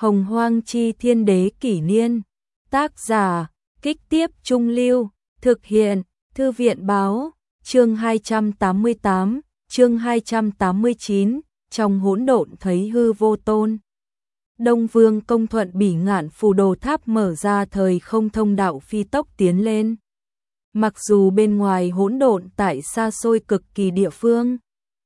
Hồng Hoang Chi Thiên Đế Kỷ Niên. Tác giả, Kích Tiếp Trung Lưu. Thực hiện, Thư viện Báo. Chương 288, chương 289, trong hỗn độn thấy hư vô tôn. Đông Vương Công thuận Bỉ Ngạn Phù Đồ Tháp mở ra thời không thông đạo phi tốc tiến lên. Mặc dù bên ngoài hỗn độn tại xa xôi cực kỳ địa phương,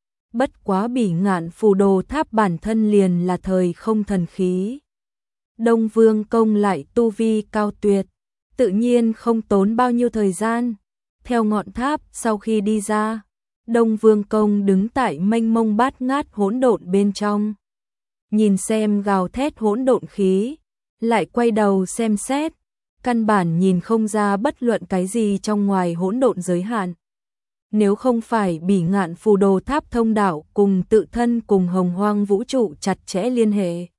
bất quá Bỉ Ngạn Phù Đồ Tháp bản thân liền là thời không thần khí. Đông Vương Công lại tu vi cao tuyệt, tự nhiên không tốn bao nhiêu thời gian. Theo ngọn tháp sau khi đi ra, Đông Vương Công đứng tại mênh mông bát ngát hỗn độn bên trong. Nhìn xem gào thét hỗn độn khí, lại quay đầu xem xét, căn bản nhìn không ra bất luận cái gì trong ngoài hỗn độn giới hạn. Nếu không phải Bỉ Ngạn Phù Đồ Tháp thông đạo cùng tự thân cùng Hồng Hoang vũ trụ chặt chẽ liên hệ,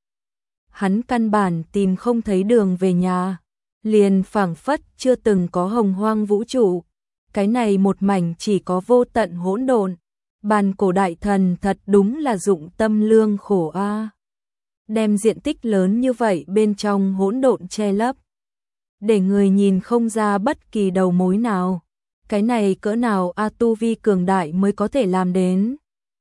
hắn căn bản tìm không thấy đường về nhà, liền phảng phất chưa từng có Hồng Hoang vũ trụ. Cái này một mảnh chỉ có vô tận hỗn độn. Bàn cổ đại thần thật đúng là dụng tâm lương khổ a. Đem diện tích lớn như vậy bên trong hỗn độn che lấp, để người nhìn không ra bất kỳ đầu mối nào. Cái này cỡ nào a, tu vi cường đại mới có thể làm đến.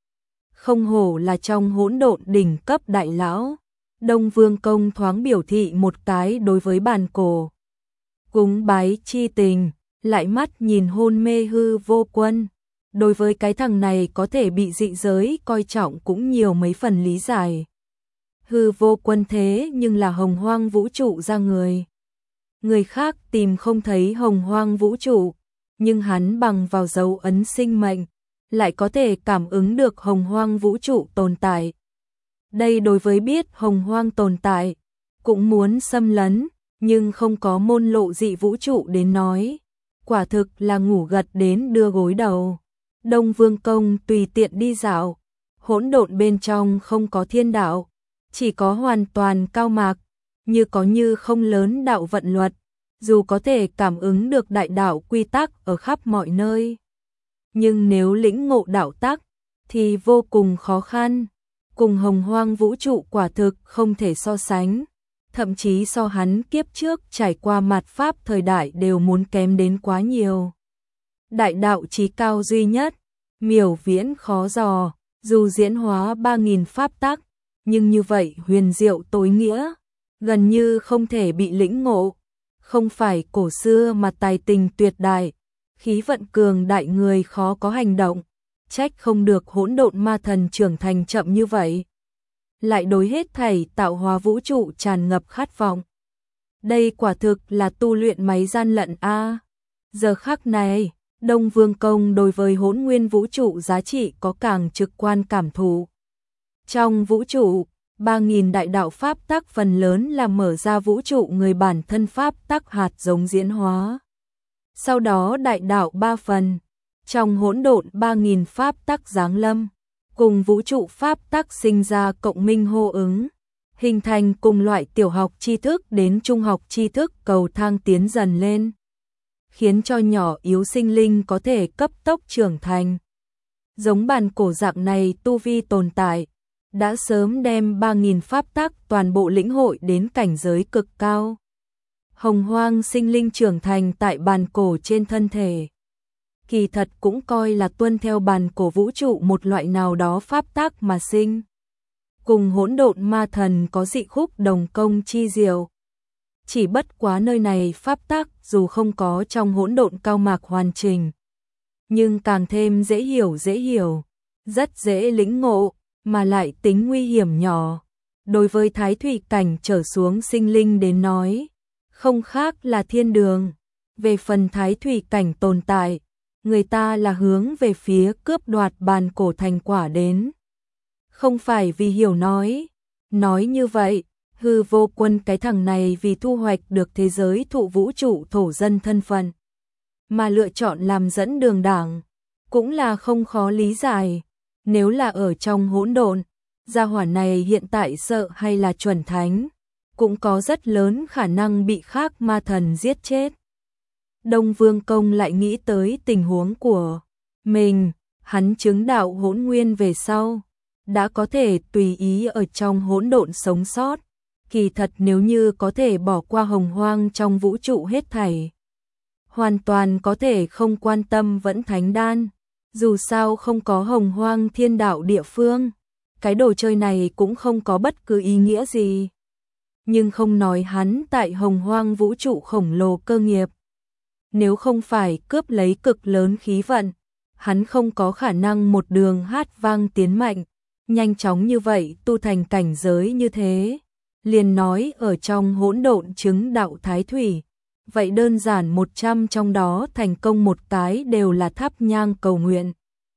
Không hổ là trong hỗn độn đỉnh cấp đại lão. Đông Vương Công thoáng biểu thị một cái đối với bàn cổ cúng bái chi tình, lại mắt nhìn hôn mê Hư Vô Quân. Đối với cái thằng này có thể bị dị giới coi trọng cũng nhiều mấy phần lý giải. Hư Vô Quân thế nhưng là Hồng Hoang vũ trụ ra người. Người khác tìm không thấy Hồng Hoang vũ trụ, nhưng hắn bằng vào dấu ấn sinh mệnh, lại có thể cảm ứng được Hồng Hoang vũ trụ tồn tại. Đây đối với biết Hồng Hoang tồn tại, cũng muốn xâm lấn, nhưng không có môn lộ dị vũ trụ đến nói. Quả thực là ngủ gật đến đưa gối đầu. Đông Vương Công tùy tiện đi dạo, hỗn độn bên trong không có thiên đạo, chỉ có hoàn toàn cao mạc, như có như không lớn đạo vận luật, dù có thể cảm ứng được đại đạo quy tắc ở khắp mọi nơi. Nhưng nếu lĩnh ngộ đạo tắc, thì vô cùng khó khăn, cùng Hồng Hoang vũ trụ quả thực không thể so sánh. Thậm chí so hắn kiếp trước trải qua mạt pháp thời đại đều muốn kém đến quá nhiều. Đại đạo chí cao duy nhất, miểu viễn khó dò, dù diễn hóa 3.000 pháp tắc, nhưng như vậy huyền diệu tối nghĩa, gần như không thể bị lĩnh ngộ. Không phải cổ xưa mà tài tình tuyệt đại, khí vận cường đại người khó có hành động, trách không được hỗn độn ma thần trưởng thành chậm như vậy. Lại đối hết thảy tạo hóa vũ trụ tràn ngập khát vọng. Đây quả thực là tu luyện máy gian lận a. Giờ khắc này, Đông Vương Công đối với hỗn nguyên vũ trụ giá trị có càng trực quan cảm thụ. Trong vũ trụ, 3.000 đại đạo pháp tắc phần lớn là mở ra vũ trụ người bản thân pháp tắc hạt giống diễn hóa. Sau đó đại đạo 3 phần, trong hỗn độn 3.000 pháp tắc giáng lâm, cùng vũ trụ pháp tắc sinh ra cộng minh hô ứng, hình thành cùng loại tiểu học tri thức đến trung học tri thức cầu thang tiến dần lên, khiến cho nhỏ yếu sinh linh có thể cấp tốc trưởng thành. Giống bàn cổ dạng này tu vi tồn tại, đã sớm đem 3.000 pháp tắc toàn bộ lĩnh hội đến cảnh giới cực cao. Hồng Hoang sinh linh trưởng thành tại bàn cổ trên thân thể, kỳ thật cũng coi là tuân theo bàn cổ vũ trụ một loại nào đó pháp tắc mà sinh. Cùng hỗn độn ma thần có dị khúc đồng công chi diệu. Chỉ bất quá nơi này pháp tắc dù không có trong hỗn độn cao mạc hoàn chỉnh, nhưng càng thêm dễ hiểu, rất dễ lĩnh ngộ, mà lại tính nguy hiểm nhỏ. Đối với thái thủy cảnh trở xuống sinh linh đến nói, không khác là thiên đường. Về phần thái thủy cảnh tồn tại, người ta là hướng về phía cướp đoạt bàn cổ thành quả đến. Không phải vì hiểu nói như vậy, Hư Vô Quân cái thằng này vì thu hoạch được thế giới thụ vũ trụ thổ dân thân phận, mà lựa chọn làm dẫn đường đảng, cũng là không khó lý giải. Nếu là ở trong hỗn độn, gia hỏa này hiện tại sợ hay là chuẩn thánh, cũng có rất lớn khả năng bị khác ma thần giết chết. Đông Vương Công lại nghĩ tới tình huống của mình, hắn chứng đạo hỗn nguyên về sau, đã có thể tùy ý ở trong hỗn độn sống sót, Kỳ thật nếu như có thể bỏ qua hồng hoang trong vũ trụ hết thảy, hoàn toàn có thể không quan tâm vẫn thánh đan. Dù sao không có hồng hoang thiên đạo địa phương, cái đồ chơi này cũng không có bất cứ ý nghĩa gì. Nhưng không nói hắn tại hồng hoang vũ trụ khổng lồ cơ nghiệp. Nếu không phải cướp lấy cực lớn khí vận, hắn không có khả năng một đường hát vang tiến mạnh, nhanh chóng như vậy tu thành cảnh giới như thế. Liền nói ở trong hỗn độn chứng đạo thái thủy, vậy đơn giản 100 trong đó thành công một cái đều là thắp nhang cầu nguyện.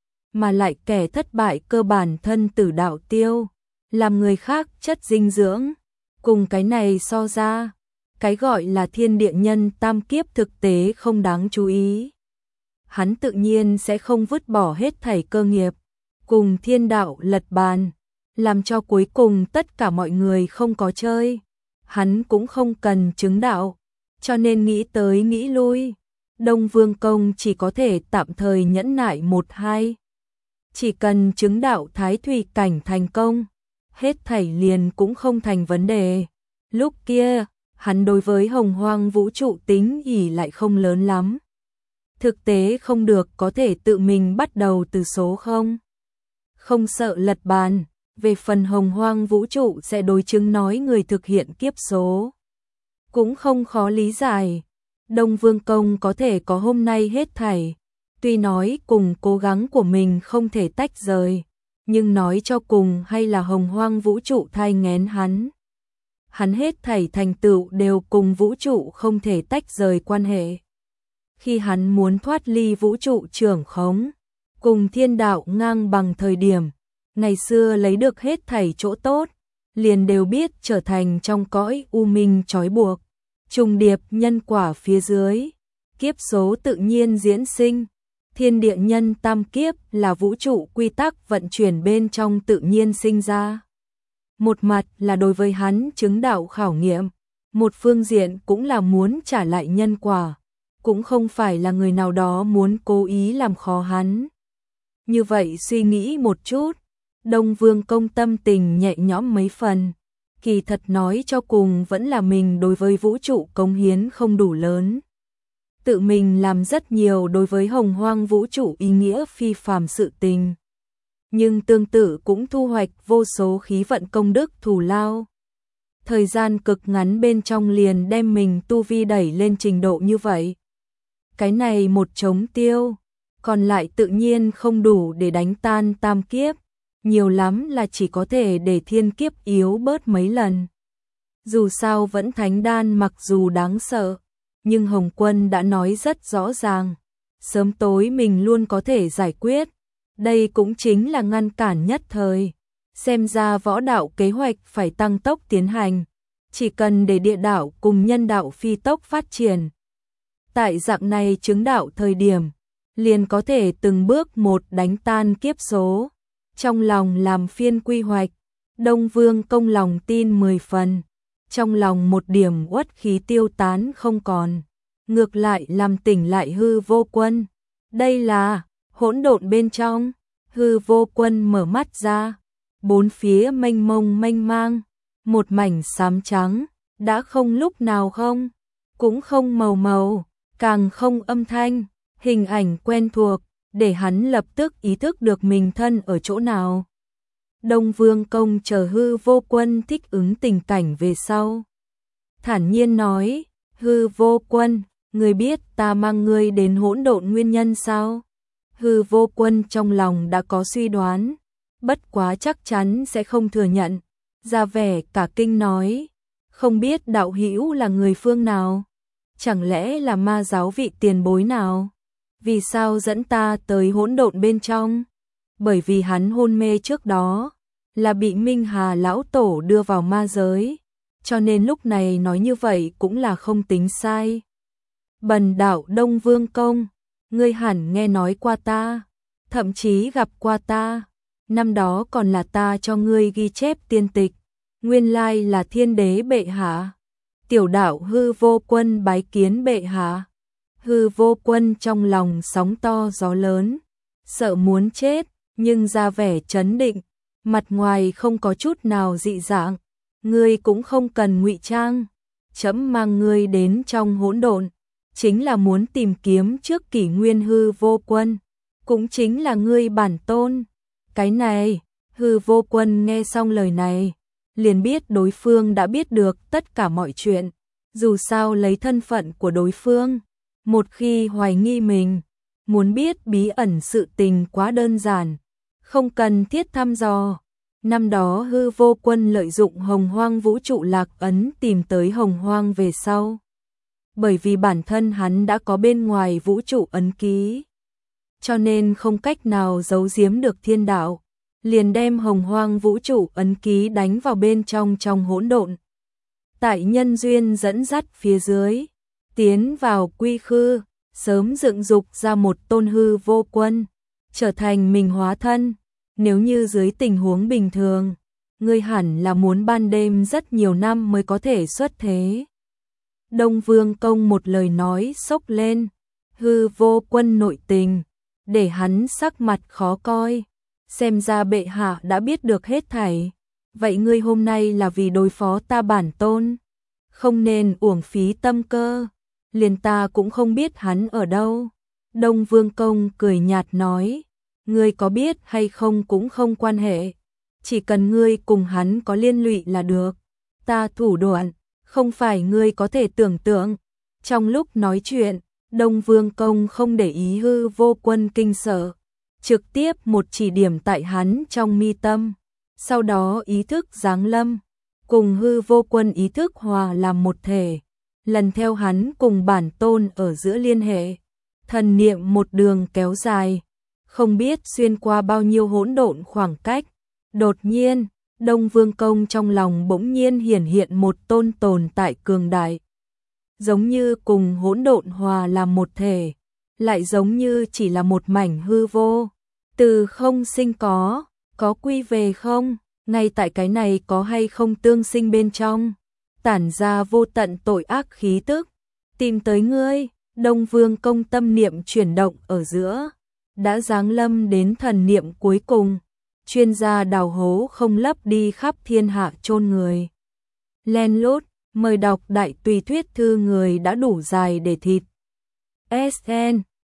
Mà lại kẻ thất bại cơ bản thân tử đạo tiêu, làm người khác chất dinh dưỡng. Cùng cái này so ra, cái gọi là thiên địa nhân tam kiếp thực tế không đáng chú ý. Hắn tự nhiên sẽ không vứt bỏ hết thảy cơ nghiệp, cùng thiên đạo lật bàn, làm cho cuối cùng tất cả mọi người không có chơi. Hắn cũng không cần chứng đạo, cho nên nghĩ tới nghĩ lui, Đông Vương Công chỉ có thể tạm thời nhẫn nại 1-2. Chỉ cần chứng đạo thái thủy cảnh thành công, hết thảy liền cũng không thành vấn đề. Lúc kia, hắn đối với hồng hoang vũ trụ tính ỷ lại không lớn lắm. Thực tế không được có thể tự mình bắt đầu từ số 0. Không sợ lật bàn, về phần hồng hoang vũ trụ sẽ đối chứng nói người thực hiện kiếp số. Cũng không khó lý giải, Đông Vương Công có thể có hôm nay hết thảy. Tuy nói cùng cố gắng của mình không thể tách rời, nhưng nói cho cùng hay là hồng hoang vũ trụ thai nghén hắn. Hắn hết thảy thành tựu đều cùng vũ trụ không thể tách rời quan hệ. Khi hắn muốn thoát ly vũ trụ trưởng khống, cùng thiên đạo ngang bằng thời điểm, ngày xưa lấy được hết thảy chỗ tốt, liền đều biết trở thành trong cõi u minh trói buộc, trùng điệp nhân quả phía dưới, kiếp số tự nhiên diễn sinh. Thiên địa nhân tam kiếp là vũ trụ quy tắc vận chuyển bên trong tự nhiên sinh ra. Một mặt là đối với hắn chứng đạo khảo nghiệm, một phương diện cũng là muốn trả lại nhân quả, cũng không phải là người nào đó muốn cố ý làm khó hắn. Như vậy suy nghĩ một chút, Đông Vương Công tâm tình nhẹ nhõm mấy phần, kỳ thật nói cho cùng vẫn là mình đối với vũ trụ cống hiến không đủ lớn. Tự mình làm rất nhiều đối với hồng hoang vũ trụ ý nghĩa phi phàm sự tình. Nhưng tương tự cũng thu hoạch vô số khí vận công đức thù lao. Thời gian cực ngắn bên trong liền đem mình tu vi đẩy lên trình độ như vậy. Cái này một trống tiêu, còn lại tự nhiên không đủ để đánh tan tam kiếp, nhiều lắm là chỉ có thể để thiên kiếp yếu bớt mấy lần. Dù sao vẫn thánh đan mặc dù đáng sợ, nhưng Hồng Quân đã nói rất rõ ràng, sớm tối mình luôn có thể giải quyết, đây cũng chính là ngăn cản nhất thời. Xem ra võ đạo kế hoạch phải tăng tốc tiến hành, chỉ cần để địa đạo cùng nhân đạo phi tốc phát triển. Tại dạng này chứng đạo thời điểm, liền có thể từng bước một đánh tan kiếp số. Trong lòng làm phiên quy hoạch, Đông Vương Công lòng tin 10 phần. Trong lòng một điểm uất khí tiêu tán không còn, ngược lại làm tỉnh lại Hư Vô Quân. Đây là hỗn độn bên trong. Hư Vô Quân mở mắt ra, bốn phía mênh mông mênh mang, một mảnh xám trắng, đã không lúc nào không, cũng không màu màu, càng không âm thanh, hình ảnh quen thuộc, để hắn lập tức ý thức được mình thân ở chỗ nào. Đông Vương Công chờ Hư Vô Quân thích ứng tình cảnh về sau. Thản nhiên nói, Hư Vô Quân, ngươi biết ta mang ngươi đến hỗn độn nguyên nhân sao? Hư Vô Quân trong lòng đã có suy đoán, bất quá chắc chắn sẽ không thừa nhận, ra vẻ cả kinh nói, không biết đạo hữu là người phương nào? Chẳng lẽ là ma giáo vị tiền bối nào? Vì sao dẫn ta tới hỗn độn bên trong? Bởi vì hắn hôn mê trước đó, là bị Minh Hà lão tổ đưa vào ma giới, cho nên lúc này nói như vậy cũng là không tính sai. Bần đạo Đông Vương Công, ngươi hẳn nghe nói qua ta, thậm chí gặp qua ta, năm đó còn là ta cho ngươi ghi chép tiên tịch, nguyên lai là thiên đế bệ hạ. Tiểu đạo Hư Vô Quân bái kiến bệ hạ. Hư Vô Quân trong lòng sóng to gió lớn, sợ muốn chết, nhưng ra vẻ trấn định, mặt ngoài không có chút nào dị dạng, ngươi cũng không cần ngụy trang. Trẫm mang ngươi đến trong hỗn độn, chính là muốn tìm kiếm trước kỷ nguyên hư vô quân, cũng chính là ngươi bản tôn. Cái này, hư vô quân nghe xong lời này, liền biết đối phương đã biết được tất cả mọi chuyện. Dù sao lấy thân phận của đối phương, một khi hoài nghi mình, muốn biết bí ẩn sự tình quá đơn giản, không cần thiết thăm dò. Năm đó hư vô quân lợi dụng Hồng Hoang vũ trụ lạc ấn tìm tới Hồng Hoang về sau. Bởi vì bản thân hắn đã có bên ngoài vũ trụ ấn ký, cho nên không cách nào giấu giếm được thiên đạo, liền đem Hồng Hoang vũ trụ ấn ký đánh vào bên trong hỗn độn. Tại nhân duyên dẫn dắt phía dưới, tiến vào quy khư, sớm dựng dục ra một tôn hư vô quân, trở thành mình hóa thân. Nếu như dưới tình huống bình thường, ngươi hẳn là muốn ban đêm rất nhiều năm mới có thể xuất thế. Đông Vương Công một lời nói sốc lên hư vô quân nội tình, để hắn sắc mặt khó coi. Xem ra bệ hạ đã biết được hết thảy. Vậy ngươi hôm nay là vì đối phó ta bản tôn, không nên uổng phí tâm cơ. Liền ta cũng không biết hắn ở đâu. Đông Vương Công cười nhạt nói, ngươi có biết hay không cũng không quan hệ, chỉ cần ngươi cùng hắn có liên lụy là được. Ta thủ đoạn, không phải ngươi có thể tưởng tượng. Trong lúc nói chuyện, Đông Vương Công không để ý hư vô quân kinh sợ, trực tiếp một chỉ điểm tại hắn trong mi tâm, sau đó ý thức giáng lâm, cùng hư vô quân ý thức hòa làm một thể, lần theo hắn cùng bản tôn ở giữa liên hệ, thần niệm một đường kéo dài, không biết xuyên qua bao nhiêu hỗn độn khoảng cách. Đột nhiên, Đông Vương Công trong lòng bỗng nhiên hiển hiện một tồn tại cường đại, giống như cùng hỗn độn hòa làm một thể, lại giống như chỉ là một mảnh hư vô, từ không sinh có quy về không, ngay tại cái này có hay không tương sinh bên trong, tản ra vô tận tội ác khí tức. Tìm tới ngươi. Đông Vương Công tâm niệm chuyển động ở giữa, đã giáng lâm đến thần niệm cuối cùng, chuyên gia đào hố không lấp đi khắp thiên hạ chôn người. Len lút, mời đọc đại tùy thuyết thư người đã đủ dài để thịt. SN